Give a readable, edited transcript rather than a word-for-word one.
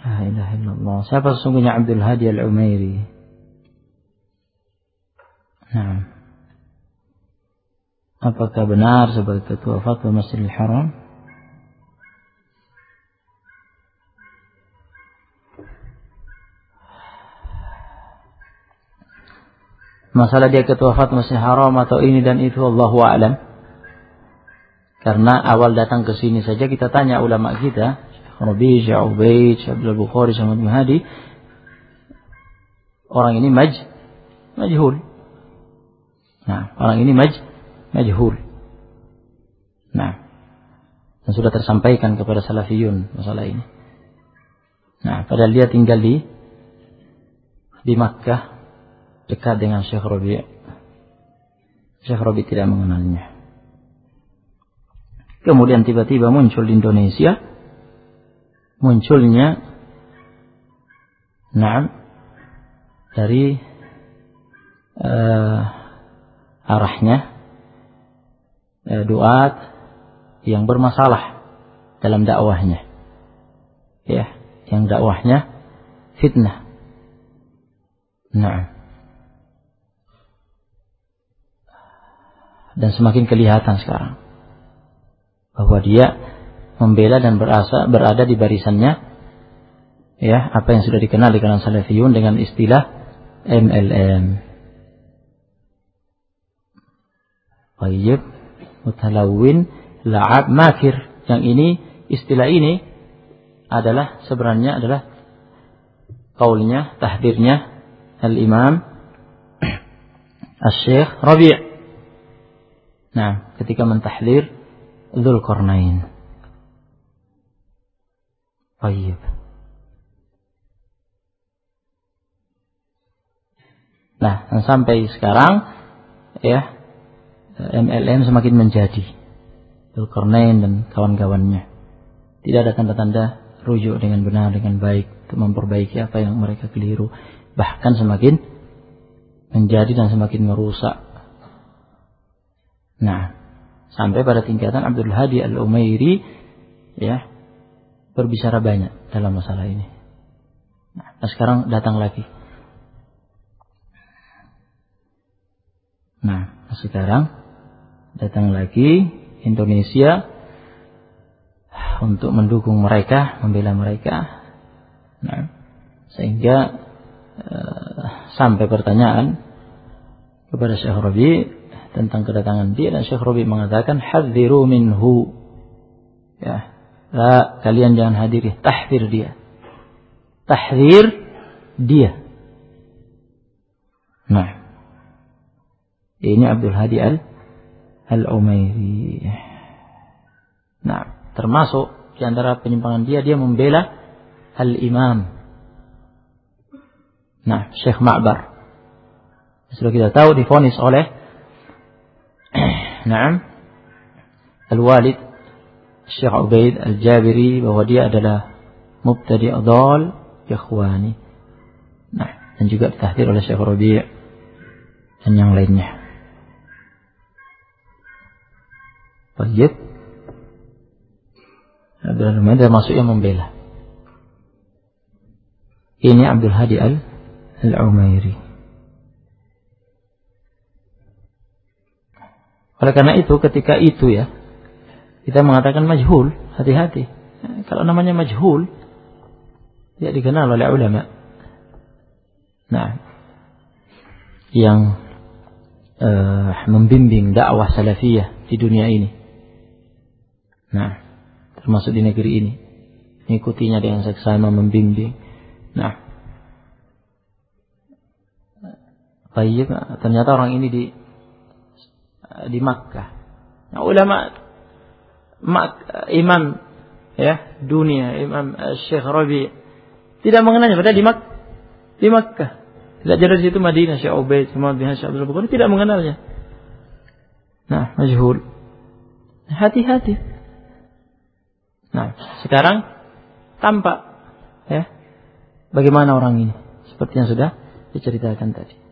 La ilaha illallah. Siapa sesungguhnya Abdul Hadi Al-Umairi? Nah, apakah benar sebagai ketua fatwa Masjidil Haram? Masalah dia ketua fatwa Masjidil Haram atau ini dan itu, Allahu a'lam. Karena awal datang ke sini saja kita tanya ulama kita, Syekh Rabi', Syekh Ubaid, Syekh Abdul Bukhari, Syekh Muhammad bin Hadi, orang ini majhul. Nah, orang ini majhul. Nah, dan sudah tersampaikan kepada salafiyun masalah ini. Nah, padahal dia tinggal di Makkah, dekat dengan Syekh Rabi'. Syekh Rabi' tidak mengenalnya. Kemudian tiba-tiba muncul di Indonesia, munculnya dari arahnya duat yang bermasalah dalam dakwahnya, ya, yang dakwahnya fitnah. Dan semakin kelihatan sekarang bahwa dia membela dan berada di barisannya, ya, apa yang sudah dikenal di kalangan salafiyun dengan istilah MLM. Tayyib, mutalawwin, la'ab, makir. Yang ini, istilah ini adalah sebenarnya adalah qaulnya, tahdirnya Al-Imam Asy-Syaikh Rabi'. Nah, ketika mentahdir Dzulqarnain. Baik. Nah, sampai sekarang, ya, MLM semakin menjadi Dzulqarnain dan kawan-kawannya. Tidak ada tanda-tanda rujuk dengan benar, dengan baik untuk memperbaiki apa yang mereka keliru. Bahkan semakin menjadi dan semakin merusak. Nah, sampai pada tingkatan Abdul Hadi Al-Umairi, ya, berbicara banyak dalam masalah ini. Nah, sekarang datang lagi. Nah, sekarang datang lagi Indonesia untuk mendukung mereka, membela mereka. Nah, sehingga sampai pertanyaan kepada Syekh Rabi' tentang kedatangan dia, dan Syekh Rabi' mengatakan hadziru minhu, ya, kalian jangan hadiri, tahdzir dia. Nah, ini Abdul Hadi Al-Umairi. Nah, termasuk di antara penyimpangan dia membela Al-Imam, nah, Syekh Ma'bar. Sudah kita tahu divonis oleh Al-Walid Syekh Ubaid Al-Jabiri bahwa dia adalah mubtadi' dhal ikhwani. Nah, dan juga ditahdir oleh Syekh Rabi' dan yang lainnya. Baik. Abdul Hadi termasuk yang membela. Ini Abdul Hadi Al-Umairi. Oleh karena itu, ketika itu, ya, kita mengatakan majhul, hati-hati. Kalau namanya majhul, tidak dikenal oleh ulama. Nah, yang membimbing dakwah salafiyah di dunia ini. Nah, termasuk di negeri ini, mengikutinya dengan seksama, membimbing. Nah, baik, ternyata orang ini di Makkah. Nah, ulama imam, ya, dunia, Imam Syekh Rabi' tidak mengenalnya, padahal di Makkah. Tidak jauh dari situ Madinah, Syekh Ubaid, Muhammad bin Syekh Abdul Bukhari tidak mengenalnya. Nah, majhul. Hati-hati. Nah, sekarang tampak, ya, bagaimana orang ini, seperti yang sudah diceritakan tadi.